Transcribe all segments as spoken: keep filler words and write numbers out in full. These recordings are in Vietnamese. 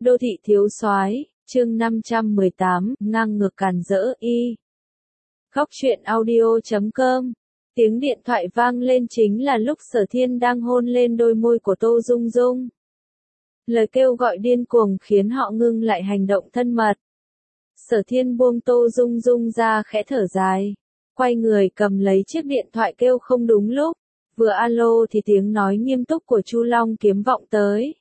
Đô thị thiếu soái, chương năm trăm mười tám, ngang ngược càn rỡ y. Góc truyện audio chấm com. Tiếng điện thoại vang lên chính là lúc Sở Thiên đang hôn lên đôi môi của Tô Dung Dung. Lời kêu gọi điên cuồng khiến họ ngưng lại hành động thân mật. Sở Thiên buông Tô Dung Dung ra khẽ thở dài. Quay người cầm lấy chiếc điện thoại kêu không đúng lúc. Vừa alo thì tiếng nói nghiêm túc của Chu Long Kiếm vọng tới.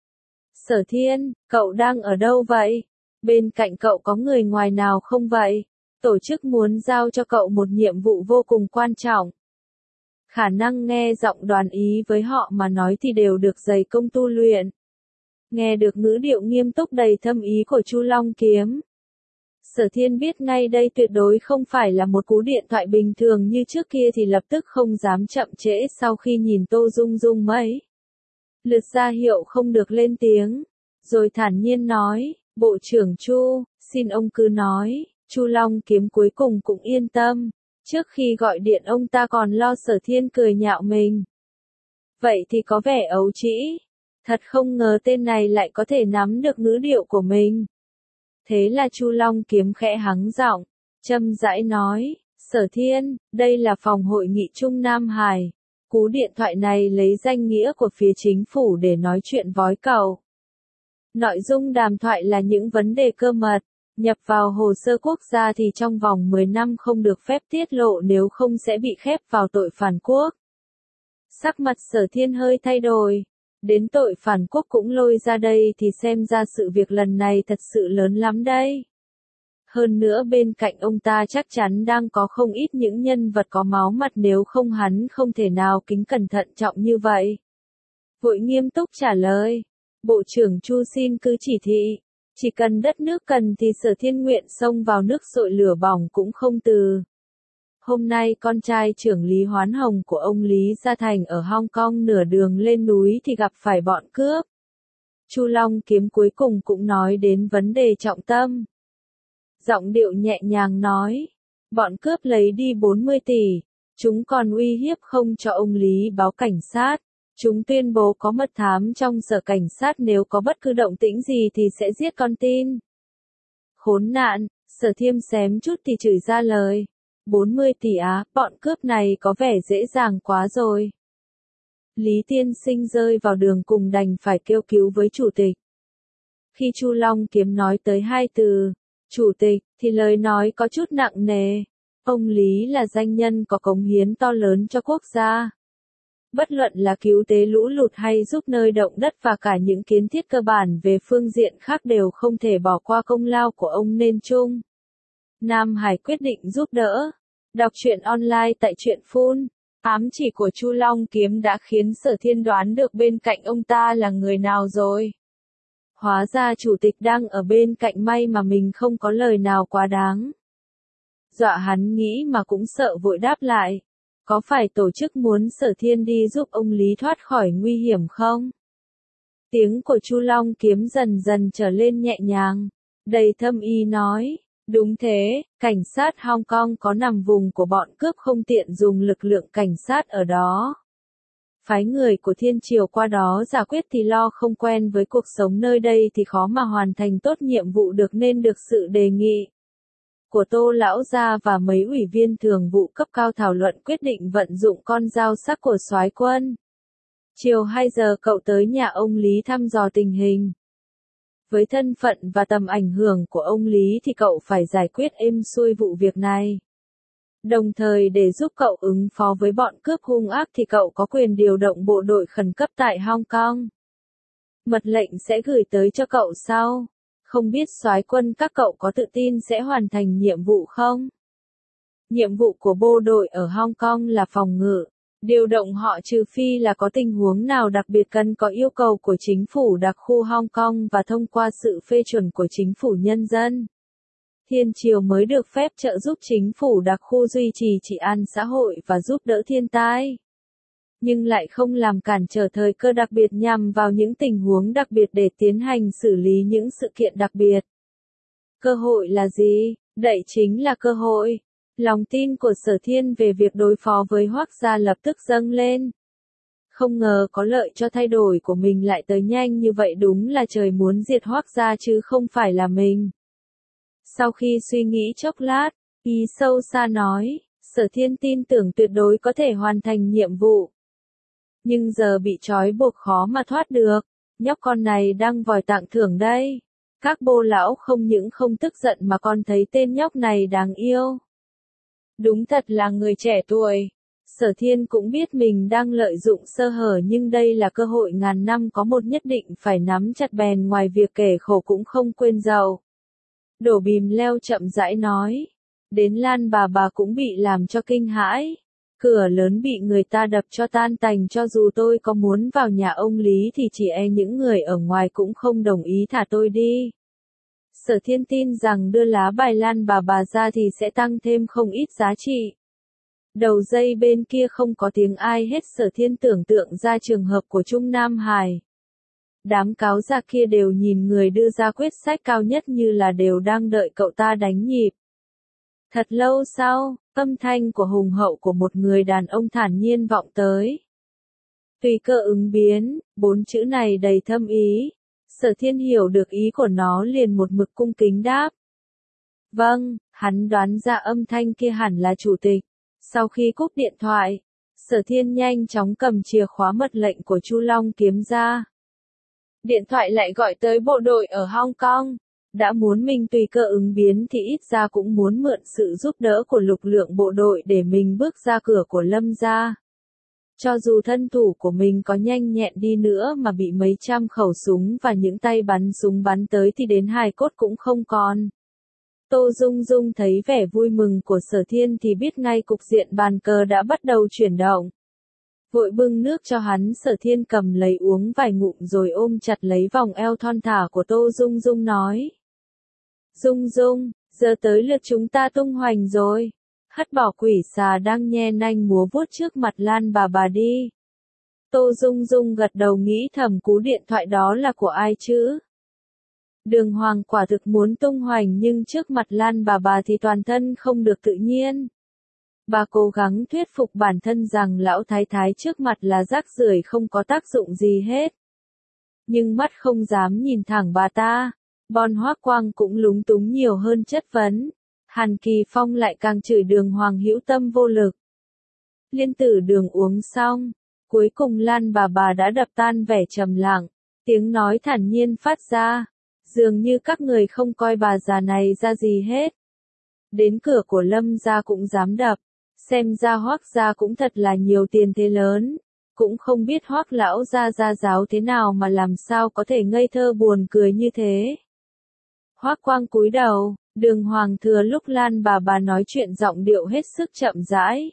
Sở Thiên, cậu đang ở đâu vậy? Bên cạnh cậu có người ngoài nào không vậy? Tổ chức muốn giao cho cậu một nhiệm vụ vô cùng quan trọng. Khả năng nghe giọng Đoàn Ý với họ mà nói thì đều được dày công tu luyện. Nghe được ngữ điệu nghiêm túc đầy thâm ý của Chu Long Kiếm. Sở Thiên biết ngay đây tuyệt đối không phải là một cú điện thoại bình thường như trước kia thì lập tức không dám chậm trễ sau khi nhìn Tô Dung Dung mấy. Lượt ra hiệu không được lên tiếng, rồi thản nhiên nói, Bộ trưởng Chu, xin ông cứ nói. Chu Long Kiếm cuối cùng cũng yên tâm, trước khi gọi điện ông ta còn lo Sở Thiên cười nhạo mình. Vậy thì có vẻ ấu trĩ, thật không ngờ tên này lại có thể nắm được ngữ điệu của mình. Thế là Chu Long Kiếm khẽ hắng giọng, châm rãi nói, Sở Thiên, đây là phòng hội nghị Trung Nam Hải. Cú điện thoại này lấy danh nghĩa của phía chính phủ để nói chuyện vói cầu. Nội dung đàm thoại là những vấn đề cơ mật, nhập vào hồ sơ quốc gia thì trong vòng mười năm không được phép tiết lộ nếu không sẽ bị khép vào tội phản quốc. Sắc mặt Sở Thiên hơi thay đổi, đến tội phản quốc cũng lôi ra đây thì xem ra sự việc lần này thật sự lớn lắm đây. Hơn nữa bên cạnh ông ta chắc chắn đang có không ít những nhân vật có máu mặt nếu không hắn không thể nào kính cẩn thận trọng như vậy. Vội nghiêm túc trả lời, Bộ trưởng Chu xin cứ chỉ thị, chỉ cần đất nước cần thì Sở Thiên nguyện xông vào nước sôi lửa bỏng cũng không từ. Hôm nay con trai trưởng Lý Hoán Hồng của ông Lý Gia Thành ở Hong Kong nửa đường lên núi thì gặp phải bọn cướp. Chu Long Kiếm cuối cùng cũng nói đến vấn đề trọng tâm. Giọng điệu nhẹ nhàng nói, bọn cướp lấy đi bốn mươi tỷ, chúng còn uy hiếp không cho ông Lý báo cảnh sát, chúng tuyên bố có mật thám trong sở cảnh sát nếu có bất cứ động tĩnh gì thì sẽ giết con tin. Khốn nạn, Sở Thiên xém chút thì chửi ra lời, bốn mươi tỷ á, bọn cướp này có vẻ dễ dàng quá rồi. Lý tiên sinh rơi vào đường cùng đành phải kêu cứu với chủ tịch. Khi Chu Long Kiếm nói tới hai từ Chủ tịch, thì lời nói có chút nặng nề. Ông Lý là danh nhân có cống hiến to lớn cho quốc gia. Bất luận là cứu tế lũ lụt hay giúp nơi động đất và cả những kiến thiết cơ bản về phương diện khác đều không thể bỏ qua công lao của ông nên Trung Nam Hải quyết định giúp đỡ. Đọc truyện online tại truyện phun. Ám chỉ của Chu Long Kiếm đã khiến Sở Thiên đoán được bên cạnh ông ta là người nào rồi. Hóa ra chủ tịch đang ở bên cạnh, may mà mình không có lời nào quá đáng. Dọa hắn nghĩ mà cũng sợ vội đáp lại. Có phải tổ chức muốn Sở Thiên đi giúp ông Lý thoát khỏi nguy hiểm không? Tiếng của Chu Long Kiếm dần dần trở lên nhẹ nhàng. Đầy thâm ý nói. Đúng thế, cảnh sát Hong Kong có nằm vùng của bọn cướp không tiện dùng lực lượng cảnh sát ở đó. Phái người của Thiên Triều qua đó giải quyết thì lo không quen với cuộc sống nơi đây thì khó mà hoàn thành tốt nhiệm vụ được nên được sự đề nghị của Tô Lão Gia và mấy ủy viên thường vụ cấp cao thảo luận quyết định vận dụng con dao sắc của soái quân. Chiều hai giờ cậu tới nhà ông Lý thăm dò tình hình. Với thân phận và tầm ảnh hưởng của ông Lý thì cậu phải giải quyết êm xuôi vụ việc này. Đồng thời để giúp cậu ứng phó với bọn cướp hung ác thì cậu có quyền điều động bộ đội khẩn cấp tại Hong Kong. Mật lệnh sẽ gửi tới cho cậu sau. Không biết soái quân các cậu có tự tin sẽ hoàn thành nhiệm vụ không? Nhiệm vụ của bộ đội ở Hong Kong là phòng ngự. Điều động họ trừ phi là có tình huống nào đặc biệt cần có yêu cầu của chính phủ đặc khu Hong Kong và thông qua sự phê chuẩn của chính phủ nhân dân. Thiên Triều mới được phép trợ giúp chính phủ đặc khu duy trì trị an xã hội và giúp đỡ thiên tai. Nhưng lại không làm cản trở thời cơ đặc biệt nhằm vào những tình huống đặc biệt để tiến hành xử lý những sự kiện đặc biệt. Cơ hội là gì? Đây chính là cơ hội. Lòng tin của Sở Thiên về việc đối phó với Hoắc gia lập tức dâng lên. Không ngờ có lợi cho thay đổi của mình lại tới nhanh như vậy, đúng là trời muốn diệt Hoắc gia chứ không phải là mình. Sau khi suy nghĩ chốc lát, ý sâu xa nói, Sở Thiên tin tưởng tuyệt đối có thể hoàn thành nhiệm vụ. Nhưng giờ bị trói buộc khó mà thoát được, nhóc con này đang vòi tặng thưởng đây. Các bô lão không những không tức giận mà còn thấy tên nhóc này đáng yêu. Đúng thật là người trẻ tuổi. Sở Thiên cũng biết mình đang lợi dụng sơ hở, nhưng đây là cơ hội ngàn năm có một, nhất định phải nắm chặt bèn, ngoài việc kể khổ cũng không quên giàu. Đổ Bìm Leo chậm rãi nói. Đến Lan bà bà cũng bị làm cho kinh hãi. Cửa lớn bị người ta đập cho tan tành, cho dù tôi có muốn vào nhà ông Lý thì chỉ e những người ở ngoài cũng không đồng ý thả tôi đi. Sở Thiên tin rằng đưa lá bài Lan bà bà ra thì sẽ tăng thêm không ít giá trị. Đầu dây bên kia không có tiếng ai hết. Sở Thiên tưởng tượng ra trường hợp của Trung Nam Hải. Đám cáo già kia đều nhìn người đưa ra quyết sách cao nhất như là đều đang đợi cậu ta đánh nhịp. Thật lâu sau, âm thanh của hùng hậu của một người đàn ông thản nhiên vọng tới. Tùy cơ ứng biến, bốn chữ này đầy thâm ý. Sở Thiên hiểu được ý của nó liền một mực cung kính đáp. Vâng, hắn đoán ra âm thanh kia hẳn là chủ tịch. Sau khi cúp điện thoại, Sở Thiên nhanh chóng cầm chìa khóa mật lệnh của Chu Long Kiếm ra. Điện thoại lại gọi tới bộ đội ở Hong Kong. Đã muốn mình tùy cơ ứng biến thì ít ra cũng muốn mượn sự giúp đỡ của lực lượng bộ đội để mình bước ra cửa của Lâm gia. Cho dù thân thủ của mình có nhanh nhẹn đi nữa mà bị mấy trăm khẩu súng và những tay bắn súng bắn tới thì đến hài cốt cũng không còn. Tô Dung Dung thấy vẻ vui mừng của Sở Thiên thì biết ngay cục diện bàn cờ đã bắt đầu chuyển động. Vội bưng nước cho hắn. Sở Thiên cầm lấy uống vài ngụm rồi ôm chặt lấy vòng eo thon thả của Tô Dung Dung nói. Dung Dung, giờ tới lượt chúng ta tung hoành rồi. Hất bỏ quỷ xà đang nhe nanh múa vuốt trước mặt Lan bà bà đi. Tô Dung Dung gật đầu nghĩ thầm cú điện thoại đó là của ai chứ? Đường Hoàng quả thực muốn tung hoành nhưng trước mặt Lan bà bà thì toàn thân không được tự nhiên. Bà cố gắng thuyết phục bản thân rằng lão thái thái trước mặt là rác rưởi không có tác dụng gì hết. Nhưng mắt không dám nhìn thẳng bà ta. Bon Hoắc Quang cũng lúng túng nhiều hơn chất vấn. Hàn Kỳ Phong lại càng chửi Đường Hoàng hữu tâm vô lực. Liên tử Đường uống xong, cuối cùng Lan bà bà đã đập tan vẻ trầm lặng, tiếng nói thản nhiên phát ra, dường như các người không coi bà già này ra gì hết. Đến cửa của Lâm gia cũng dám đập, xem ra Hoắc gia cũng thật là nhiều tiền thế lớn, cũng không biết Hoắc lão gia gia giáo thế nào mà làm sao có thể ngây thơ buồn cười như thế. Hoắc Quang cúi đầu. Đường Hoàng thừa lúc Lan bà bà nói chuyện giọng điệu hết sức chậm rãi.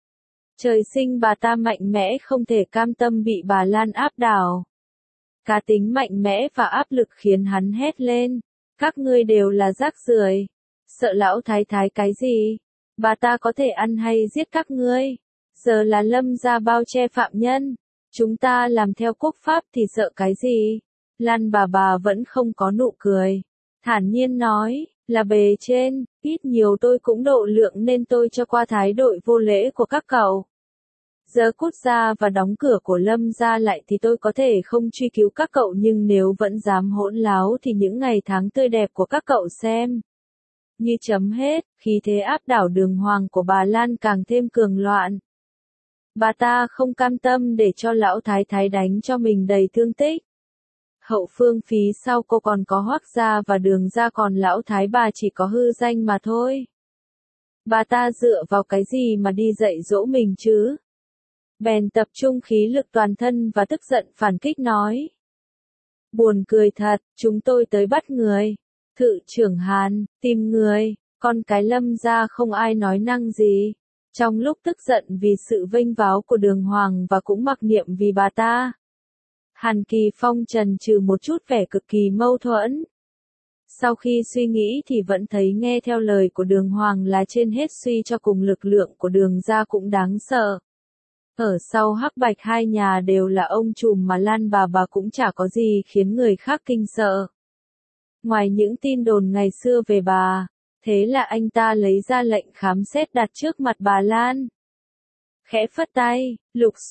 Trời sinh bà ta mạnh mẽ không thể cam tâm bị bà Lan áp đảo. Cá tính mạnh mẽ và áp lực khiến hắn hét lên. Các ngươi đều là rác rưởi. Sợ lão thái thái cái gì? Bà ta có thể ăn hay giết các ngươi. Giờ là Lâm gia bao che phạm nhân. Chúng ta làm theo quốc pháp thì sợ cái gì? Lan bà bà vẫn không có nụ cười. Thản nhiên nói. Là bề trên, ít nhiều tôi cũng độ lượng nên tôi cho qua thái độ vô lễ của các cậu. Giờ cút ra và đóng cửa của Lâm gia lại thì tôi có thể không truy cứu các cậu, nhưng nếu vẫn dám hỗn láo thì những ngày tháng tươi đẹp của các cậu xem. Như chấm hết, khí thế áp đảo Đường Hoàng của bà Lan càng thêm cường loạn. Bà ta không cam tâm để cho lão thái thái đánh cho mình đầy thương tích. Hậu phương phía sau cô còn có Hoắc gia và Đường gia, còn lão thái bà chỉ có hư danh mà thôi. Bà ta dựa vào cái gì mà đi dạy dỗ mình chứ? Bèn tập trung khí lực toàn thân và tức giận phản kích nói. Buồn cười thật, chúng tôi tới bắt người. Thự trưởng Hàn, tìm người, con cái Lâm gia không ai nói năng gì. Trong lúc tức giận vì sự vênh váo của Đường Hoàng và cũng mặc niệm vì bà ta, Hàn Kỳ Phong trần trừ một chút vẻ cực kỳ mâu thuẫn. Sau khi suy nghĩ thì vẫn thấy nghe theo lời của Đường Hoàng là trên hết, suy cho cùng lực lượng của Đường gia cũng đáng sợ. Ở sau Hắc Bạch hai nhà đều là ông trùm mà Lan bà bà cũng chả có gì khiến người khác kinh sợ. Ngoài những tin đồn ngày xưa về bà, thế là anh ta lấy ra lệnh khám xét đặt trước mặt bà Lan. Khẽ phất tay, lục soát,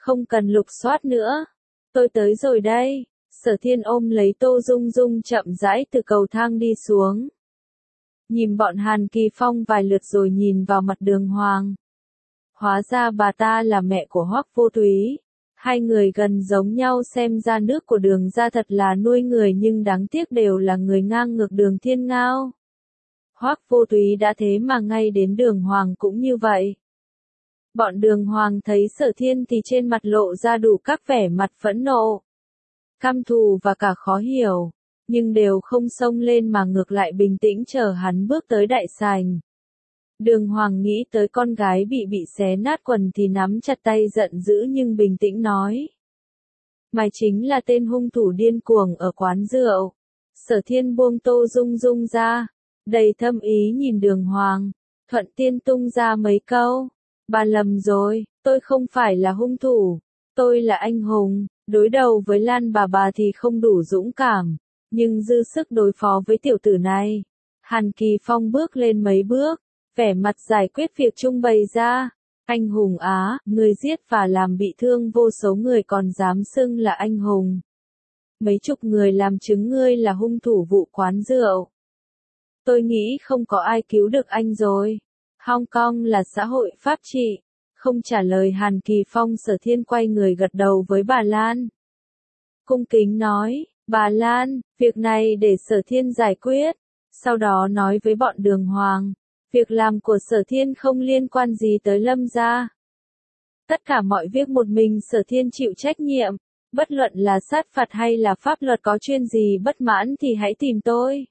Không cần lục soát nữa. Tôi tới rồi đây. Sở Thiên ôm lấy Tô Dung Dung chậm rãi từ cầu thang đi xuống. Nhìn bọn Hàn Kỳ Phong vài lượt rồi nhìn vào mặt Đường Hoàng. Hóa ra bà ta là mẹ của Hoắc Vô Túy. Hai người gần giống nhau, xem ra nước của Đường gia thật là nuôi người, nhưng đáng tiếc đều là người ngang ngược Đường Thiên Ngao. Hoắc Vô Túy đã thế mà ngay đến Đường Hoàng cũng như vậy. Bọn Đường Hoàng thấy Sở Thiên thì trên mặt lộ ra đủ các vẻ mặt phẫn nộ, căm thù và cả khó hiểu, nhưng đều không xông lên mà ngược lại bình tĩnh chờ hắn bước tới đại sảnh. Đường Hoàng nghĩ tới con gái bị bị xé nát quần thì nắm chặt tay giận dữ nhưng bình tĩnh nói. Mày chính là tên hung thủ điên cuồng ở quán rượu. Sở Thiên buông Tô Dung Dung ra, đầy thâm ý nhìn Đường Hoàng, thuận tiện tung ra mấy câu. Bà lầm rồi, tôi không phải là hung thủ, tôi là anh hùng, đối đầu với Lan bà bà thì không đủ dũng cảm, nhưng dư sức đối phó với tiểu tử này. Hàn Kỳ Phong bước lên mấy bước, vẻ mặt giải quyết việc chung bày ra. Anh hùng á, người giết và làm bị thương vô số người còn dám xưng là anh hùng. Mấy chục người làm chứng ngươi là hung thủ vụ quán rượu. Tôi nghĩ không có ai cứu được anh rồi. Hong Kong là xã hội pháp trị. Không trả lời Hàn Kỳ Phong, Sở Thiên quay người gật đầu với bà Lan. Cung kính nói, bà Lan, việc này để Sở Thiên giải quyết. Sau đó nói với bọn Đường Hoàng, việc làm của Sở Thiên không liên quan gì tới Lâm gia. Tất cả mọi việc một mình Sở Thiên chịu trách nhiệm, bất luận là sát phạt hay là pháp luật có chuyện gì bất mãn thì hãy tìm tôi.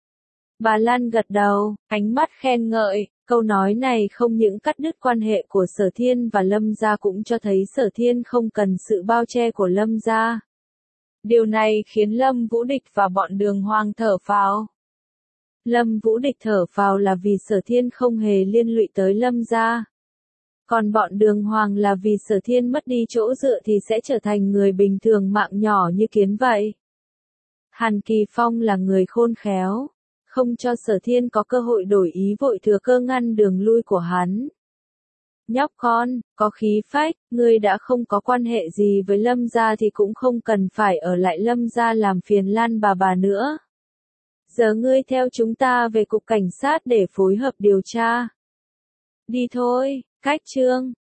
Bà Lan gật đầu, ánh mắt khen ngợi, câu nói này không những cắt đứt quan hệ của Sở Thiên và Lâm gia cũng cho thấy Sở Thiên không cần sự bao che của Lâm gia. Điều này khiến Lâm Vũ Địch và bọn Đường Hoàng thở phào. Lâm Vũ Địch thở phào là vì Sở Thiên không hề liên lụy tới Lâm gia. Còn bọn Đường Hoàng là vì Sở Thiên mất đi chỗ dựa thì sẽ trở thành người bình thường mạng nhỏ như kiến vậy. Hàn Kỳ Phong là người khôn khéo, không cho Sở Thiên có cơ hội đổi ý, vội thừa cơ ngăn đường lui của hắn. Nhóc con, có khí phách, ngươi đã không có quan hệ gì với Lâm gia thì cũng không cần phải ở lại Lâm gia làm phiền Lan bà bà nữa. Giờ ngươi theo chúng ta về cục cảnh sát để phối hợp điều tra. Đi thôi, cách chương.